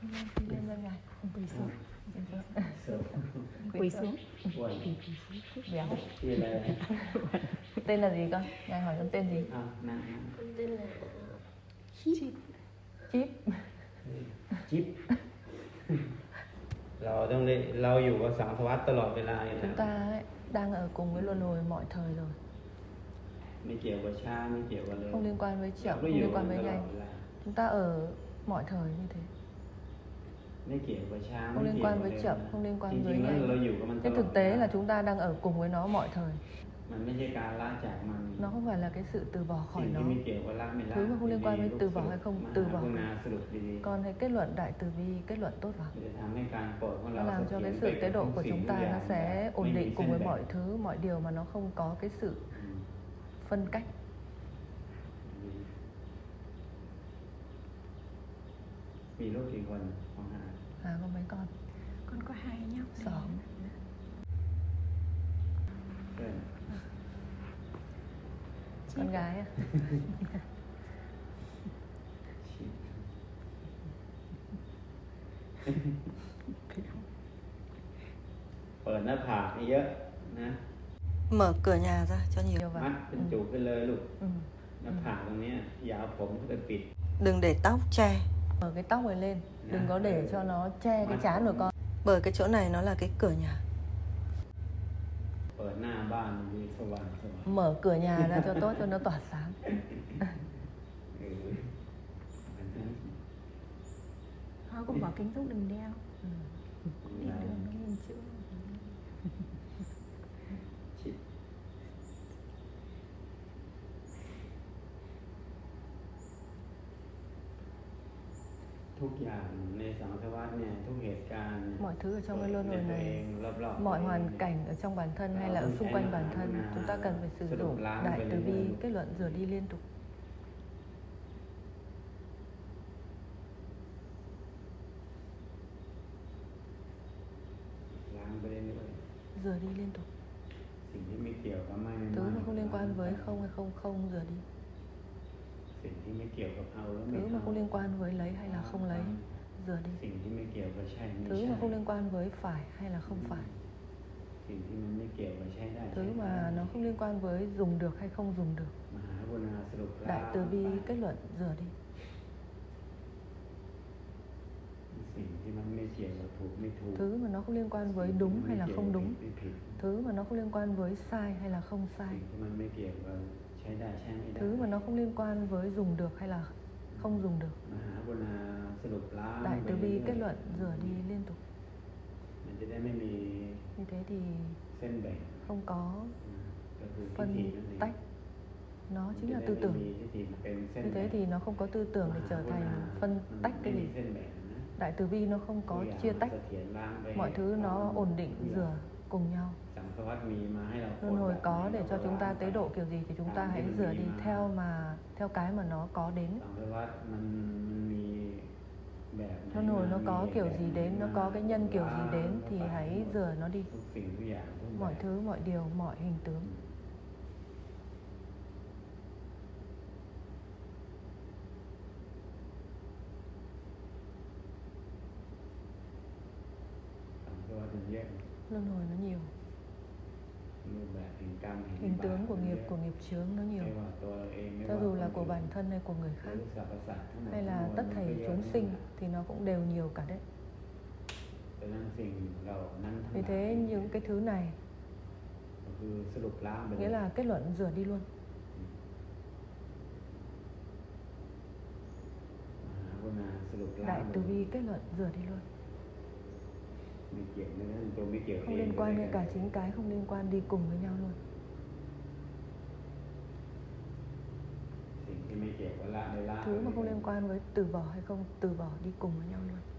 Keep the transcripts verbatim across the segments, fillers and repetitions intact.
Đi lên bên này. Quỳ xuống. Quỳ xuống. Béo. Tên là gì con? Ngài hỏi con tên gì? Con tên là Chip. Chip. Chip. เราต้องได้เราอยู่กับสังสารวัฏตลอดเวลาอยู่แล้ว Chúng ta ấy, đang ở cùng với luân hồi mọi thời rồi. ไม่เกี่ยวกับช้าไม่เกี่ยวกับเร็ว Không liên quan với chậm, không liên quan với nhanh. Chúng ta ở mọi thời như thế. ไม่เกี่ยวกับช้า Không liên quan với chậm, không liên quan với nhanh. เราอยู่กับมันตลอด Trên thực tế là chúng ta đang ở cùng với nó mọi thời. มันไม่ใช่การละจากมัน Nó không phải là cái sự từ bỏ khỏi สิ่ง nó. ที่ไม่เกี่ยวกับละไม่ละ Thứ mà không liên quan với từ bỏ hay không từ bỏ. มหากรุณาสรุปดีๆ Con hãy kết luận đại từ bi, kết luận tốt vào. จะทำให้การโปรดของเรา Nó làm cho cái sự tế độ của chúng ta nó sẽ ổn định cùng với mọi thứ, mọi điều mà nó không có cái sự phân cách. มีลูกกี่คนของหา À, có mấy con? Con có hai nhóc. Sáu. เพื่อน Con gái à? ชิป เปิดหน้าผากให้เยอะนะ Mở cửa nhà ra cho nhiều มั vào. ดเป็นจุกไปเลยลูก Ừ. หน้าผากตรงเนี้ยอย่าเอาผมไปปิด Đừng để tóc che. Mở cái tóc này lên. Đừng có để cho nó che cái trán của con. Bởi cái chỗ này nó là cái cửa nhà. เปิดหน้าบ้านดีสว่างสว่าง Mở cửa nhà ra cho tốt cho nó tỏa sáng. เอออันนั้น Họ cũng bỏ kính rút đừng đeo. Ừ. Đi đường nó nhìn chữ. ชิดทุกอย่างในสังสารวัฏเนี่ยทุกเหตุการณ์ Mọi thứ ở trong cái luân hồi ในตัวเอ này, งรอบๆ mọi hoàn cảnh ở trong bản thân hay là ở xung quanh bản thân, chúng ta cần phải sử dụng đại từ bi, kết luận rửa đi liên tục. ล้างไปเรื่อย Rửa đi liên tục. ๆสิ่งที่ไม่เกี่ยวกับไม่ไม่ Thứ mà không liên quan với không hay không không rửa đi. สิ่งที่ไม่เกี่ยวกับเอาแล้วไม่ Thứ mà เอา không liên quan với lấy hay là không lấy, rửa đi. สิ่งที่ไม่เกี่ยวกับใช่ไม่ Thứ ใช่ mà không liên quan với phải hay là không phải. สิ่งที่มันไม่เกี่ยวกับใช้ได้ Thứ mà nó không liên quan với dùng được hay không dùng được. มหากรุณาสรุป Đại từ bi kết luận rửa đi. สิ่งที่มันไม่เกี่ยวกับถูกไม่ถูก Thứ mà nó không liên quan với đúng hay là không đúng. ไม่ผิด Thứ mà nó không liên quan với sai hay là không สิ่ sai. งที่มันไม่เกี่ยวกับใช้ได้ใช้ไม่ได้ Thứ mà nó không liên quan với dùng được hay là không dùng được. มหากรุณาสรุปล้าง Đại ไป từ เรื่อ bi ย kết luận rửa đi liên tục. มันจะได้ไม่มี Như thế thì เส้นแบ่ง không có ก็คือทิฏ phân ฐินั่นเอง tách. Nó มัน chính จะ là ได้ tư ไม่ tưởng. มีทิฏฐิเป็นเส้น Như แบ่ thế ง thì nó không có tư tưởng để trở thành phân tách ไม่ cái มี gì. เส้นแบ่งนะ Đại từ bi nó không ทุก có อย่าง chia tách. เสถียรล้างไป Mọi thứ nó ổn định, rửa cùng nhau. สังสารวัฏมีมาให้เรา Luân hồi có để cho chúng ta tế độ kiểu gì thì chúng ta hãy rửa đi theo mà theo cái mà nó có đến. สังสารวัฏมันมีแบบไหน Luân hồi nó có kiểu gì đến, nó có cái nhân kiểu gì đến thì ล้าง hãy rửa nó đi. ทุกสิ่งทุกอย่างทุกแบบ Mọi thứ, mọi điều, mọi hình tướng. สังสารวัฏมันเยอะ Luân hồi nó nhiều. รูปแบบแห่งกรรมแห่ง Hình บาป tướng của มันเย nghiệp, อะ của nghiệp chướng nó ไม่ nhiều. ว่าตัวเราเองไม่ Cho ว่า dù คน là của อื่น bản thân hay của người หรื khác อสรรพสัตว์ทั้งหมด hay ทั้ง là มวล tất มันก็ thảy เยอะ chúng นั่น sinh แหละ thì nó cũng đều nhiều cả đấy. ดังนั้นสิ่งเหล่านั้นทั้งห Vì ลาย thế những cái thứ này ก็คือสรุปล้างไปเล nghĩa ย là kết luận rửa đi luôn. มหากรุณาสรุปล้าง Đại ไป từ เลย bi kết luận rửa đi luôn. ไม่เกี่ยวนะตัวไม่เกี่ยว Không liên quan ngay cả chính cái không liên quan đi cùng với nhau luôn. สิ่งที่ไม่เกี่ยวกับละในละ Thứ mà không liên quan với từ bỏ hay không từ bỏ đi cùng với nhau luôn.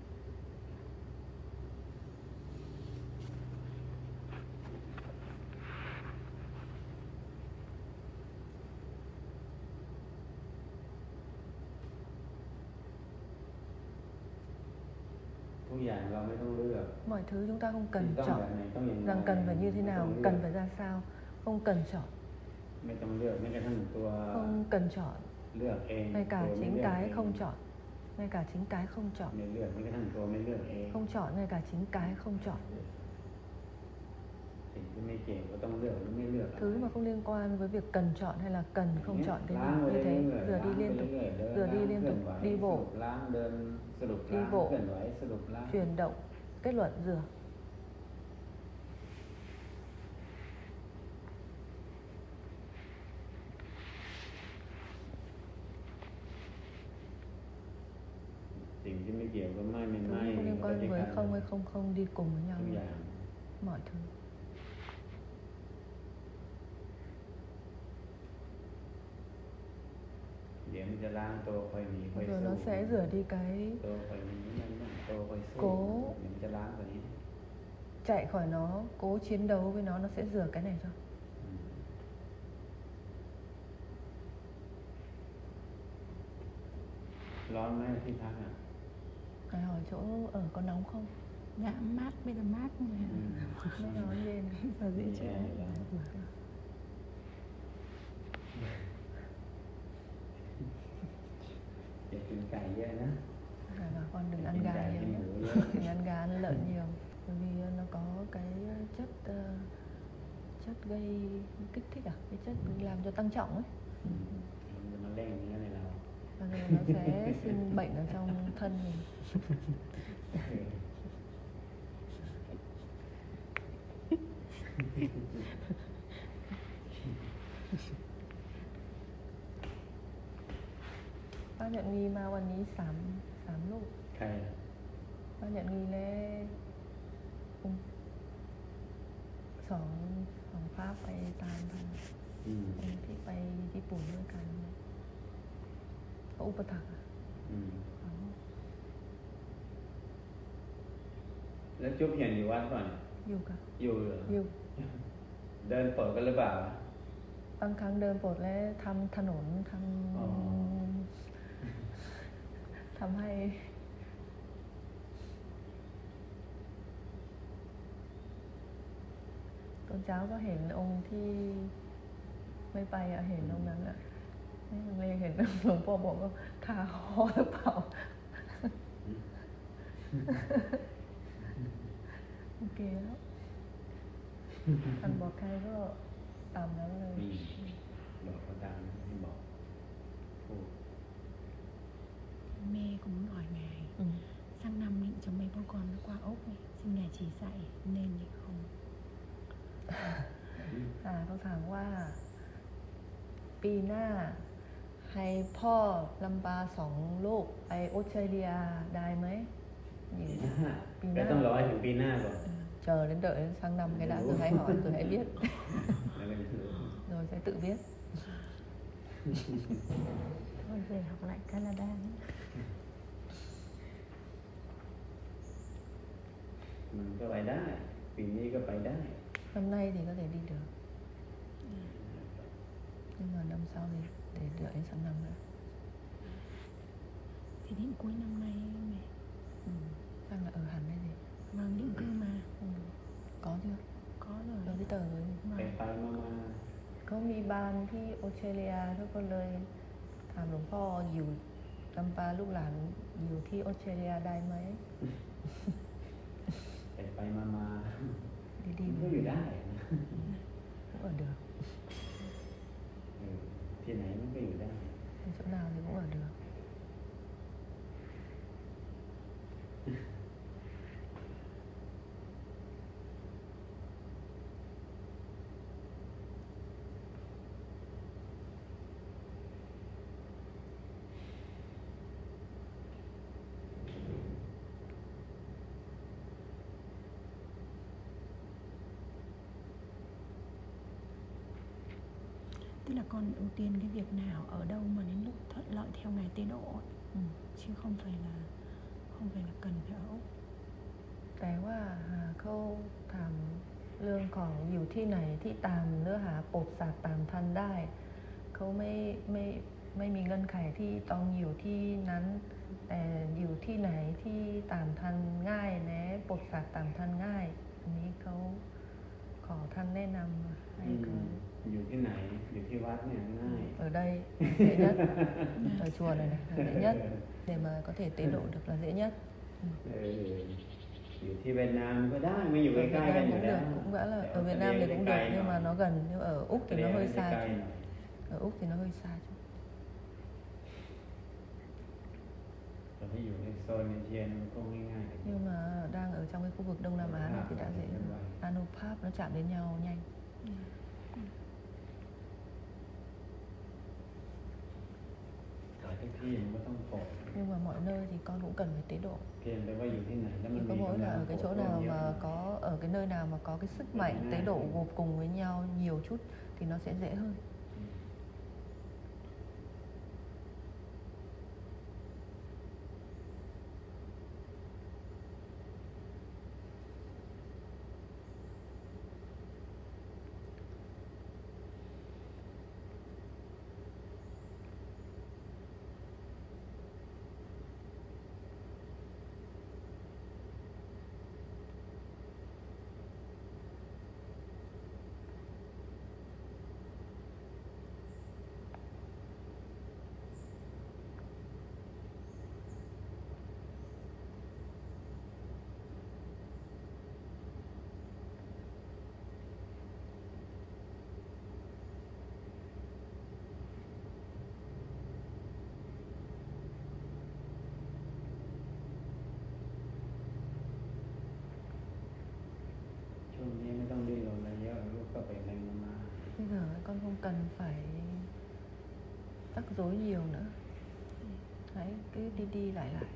Mọi thứ chúng ta không cần chọn rằng cần phải như thế nào, cần phải ra sao, không cần chọn, không cần chọn, ngay cả chính cái không chọn. ngay cả chính cái không chọn. ไม่เลือกไม่กระทั่งตัวไม่เลือกเอง Không chọn ngay cả chính cái không chọn. สิ่งที่ไม่เกี่ยวก็ต้องเลือกหรือไม่เลือก Thứ mà không liên quan với việc cần chọn hay là cần không chọn cái ล้าง gì ไป như thế. เรื่อยๆ Rửa ล้าง đi ไป liên tục, เรื่อยๆเดิน rửa đi ล้าง liên เคลื่อน tục, ไหว đi สรุ bộ, ปล้างเดินสรุป đi ล้าง bộ, เคลื่อนไหวสรุปล้าง chuyển động, kết luận rửa. สิ่งที่ไม่เกี่ยวก็ไม่ไม่ Thứ ไม่ không liên ก็ quan ได้ với กัน không hay không không đi cùng với nhau. ทุกอย่าง Mọi thứ. เดี๋ยวมันจะล้างตัวคอยหนีคอย Rồi สู้ nó sẽ rửa đi cái ตัวคอยหนีนั่นนั่นตัวคอยสู้ cố เดี๋ยวมันจะล้างตัวนี้ chạy khỏi nó, cố chiến đấu với nó, nó sẽ rửa cái này cho. อืมร้อนไหมที่พักอ่ะ Phải hỏi chỗ ở có nóng không? Dạ mát, bây giờ mát nè. อืม Mới nói lên. Giờ มี dễ แอ chịu. ร์อยู่แล้วอย่ากินไก่เยอะนะ Phải bảo con đừng อย่า ăn กิน gà ไก่กิน nhiều หมู nhé. เยอะ Đừng ăn gà, ăn lợn nhiều. Bởi vì nó có cái chất ờ, chất gây kích thích à? Cái chất làm cho tăng trọng ấy. อืมมันจะมาเร่งเนื้อในเรา Và rồi nó sẽ sinh bệnh ở trong thân mình. เออป้าnhận nghiมาวันนี้สามสามลูกใครอ่ะป้าnhận nghiแล้วองค์สองสองพระไปตามทันอืมองค์ที่ไปญี่ปุ่นด้วยกันเนี่ยพระอุปถัมภ์อะอืมเขาแล้วจุ๊บเห็นอยู่วัดก่อนอยู่กับอยู่เหรออยู่เดินเปิดกันหรือเปล่าบางครั้งเดินโปรดและทำถนนทอ๋อำทำให้ตอนเช้าก็เห็นองค์ที่ไม่ไปอะเห็นตรงนั้นอะไม่ยังเลยเห็นหลวงพ่อบอกว่าขาคอหรือเปล่า โอเคแล้วท่านบอกใครก็ตามนั้นเลยอืมบอกเขาตามที่บอกพูด Mẹ cũng hỏi ngài, อืม sang năm định cho mấy bố con nó qua Úc ấy, xin ngài chỉ dạy nên hay không? อ่าเขาถามว่า ปีหน้า ให้พ่อลำปาสองลูกไปออสเตรเลียได้ไหมปี Nhìn หน้าปีหแต่น้าต้องรอให้ถึงปีหน้าก่อน chờ đến đợi đến sang năm cái đã rồi hãy hỏi rồi hãy biết แล้วก็จะรู้ rồi sẽ tự biết. Thôi về học lại Canada nhé. มันก็ไปได้ ปีนี้ก็ไปได้ Năm nay thì có thể đi được, nhưng mà năm sau thì để đợi đến sang năm nữa. Thì định cuối năm nay mẹ. Ừ. Sang là ở hẳn đây gì? Vâng, định cư mà. Ừ. Có chưa? Có Có rồi. giấy tờ rồi. ไป Vâng. ไปมามาเขามีบ้านที่ออสเตรเลียทุกคนเลยถามหลวงพ่ออยู่ลำปาลูกหลานอยู่ที่ออสเตรเลียได้ไหมไปไปมามาดีมันๆก็อยู่ได้นะ cũng ở được, เออที่ไหนมันก็อยู่ได้ ở chỗ nào thì cũng ở được. Tức là con ưu tiên cái việc nào ở đâu mà đến lúc thuận lợi theo ngài tế độ ấy. Ừ. Chứ không phải là không phải là cần phải ở Úc. แต่ว่าหาเขาถามเรื่องของอยู่ที่ไหนที่ตามเนื้อหาโปรดสัตว์ตามทันได้ เขาไม่ไม่ไม่มีเงื่อนไขที่ต้องอยู่ที่นั้น แต่อยู่ที่ไหนที่ตามทันง่ายแนะโปรดสัตว์ตามทันง่าย อันนี้เขาขอขอท่านแนะนำให้อืมเขาอยู่ที่ไหน อยู่ที่วัดเนี่ยง่าย ở đây là dễ nhất ở chùa này, này là dễ nhất để mà có thể tế độ được là dễ nhất. เอออยู่ที่เวียดนามก็ได้ไม่อยู่ Ở Việt ใกล้ๆกัน Nam อยู่ cũng แล้ว được, cũng vẫn là แต่ ở ออส Việt เตร Nam เลี thì ย cũng ไกล được ห nhưng น่อย mà nó gần, nhưng ở Úc thì nó hơi ออสเตรเลีย xa ไกล chút. หน่อย Ở Úc thì nó hơi xa chút. ตอนที่อยู่ในโซนเอเชียมันก็ง่ายๆ Nhưng mà đang ở trong cái khu vực Đông Nam Á này thì đã dễ hơn. Anupap nó chạm đến nhau nhanh. แต่ทุกที่มันก็ต้องโปรด Nhưng mà mọi nơi thì con cũng cần phải tế độ. เพียงแต่ว่าอยู่ที่ไหนแล้วมั Chỉ น có มี mỗi กำ là ลัง ở cái โปร chỗ ดร่วม nào เยอะ mà có ở cái nơi nào mà có cái sức mạnh tế độ gộp cùng với nhau nhiều chút thì nó sẽ dễ hơn. Bây giờ con không cần phải rắc rối nhiều nữa. Hãy cứ đi đi lại lại.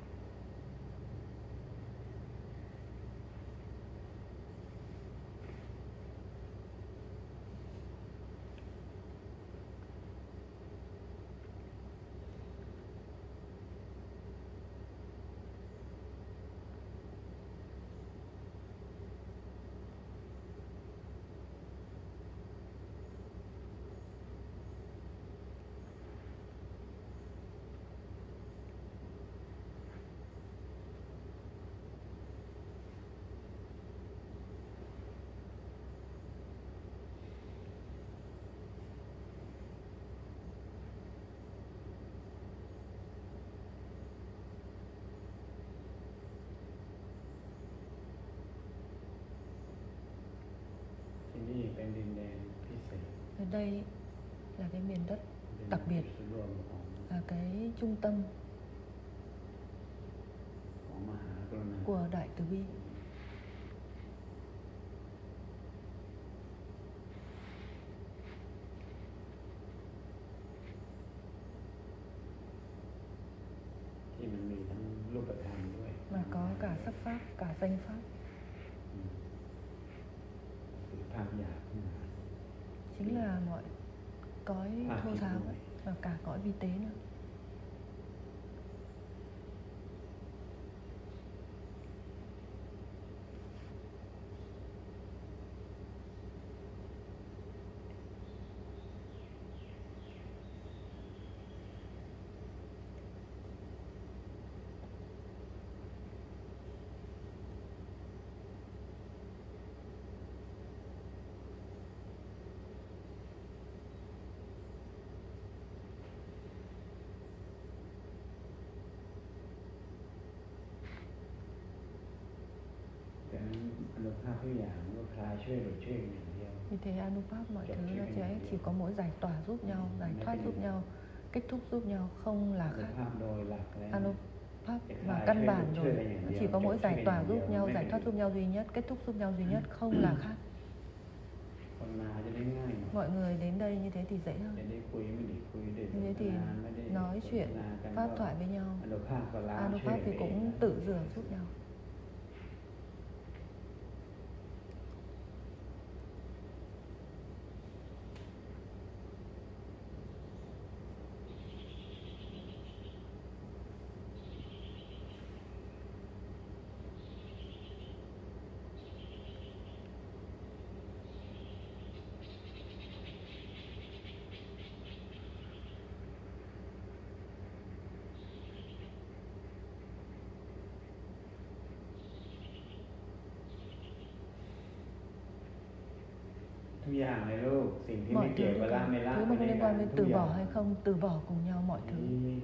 Ở đây là cái miền đất đặc biệt, là cái trung tâm của Đại Từ Bi. Mà có cả sắc pháp, cả danh pháp. Chính là mọi cõi thô tháo và cả cõi vi tế nữa. Vì thế Anupap mọi thứ nó sẽ chỉ có mỗi giải tỏa giúp nhau, giải thoát giúp nhau, kết thúc giúp nhau, không là khác. Anupap và căn bản rồi, nó chỉ có mỗi giải tỏa giúp nhau, giải thoát giúp nhau duy nhất, kết thúc giúp nhau duy nhất, không là khác. Mọi người đến đây như thế thì dễ hơn. Như thế thì nói chuyện, pháp thoại với nhau. Anupap thì cũng tự rửa giúp nhau. ทุกอย่างเลยลูกสิ่งที่ไม่ mọi เกี่ยว thứ กับ tất ร่าง cả ไม่ร่าง thứ ไม่ mà không ได้ liên กั quan น với ทุก từ อย่า bỏ ง hay không từ bỏ cùng nhau mọi thứ. นี่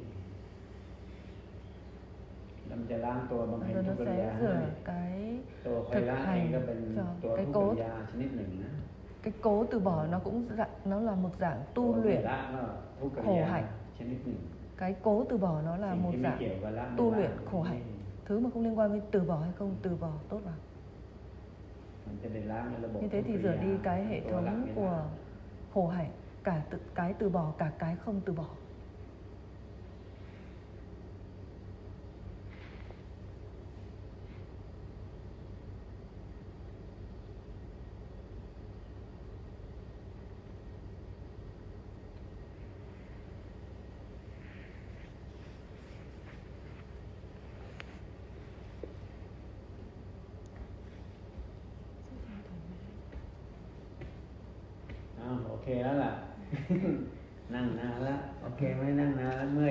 เราจะล้างตัวบำเพ็ญ Rồi ทุ nó กกิริยา sẽ ให้ rửa cái ตัวคอย thực ล้างเองก็ hành เป็น cho ตัว cái ทุกกิ cố ริยาชนิดหนึ่งนะ cái cố từ bỏ nó cũng dạng nó là một dạng ตัว tu ไม่ luyện ละก็ทุกกิริ khổ ยา hạnh. ชนิดหนึ่ง Cái cố từ bỏ nó là สิ่ง một ที่ไม่ dạng เกี่ยวกับร่างไม่ tu ร่าง luyện khổ hạnh. Thứ mà không liên quan với từ bỏ hay không từ bỏ tốt vào. มันจะได้ล้างในระบบ Như thế thì rửa đi cái hệ ตัวละ thống ไม่ละ của khổ hạnh, cả tự, cái từ bỏ cả cái không từ bỏ. À, ok đó là นั่งนานแล้วโอเคไหมนั่งนานแล้วเมื่อย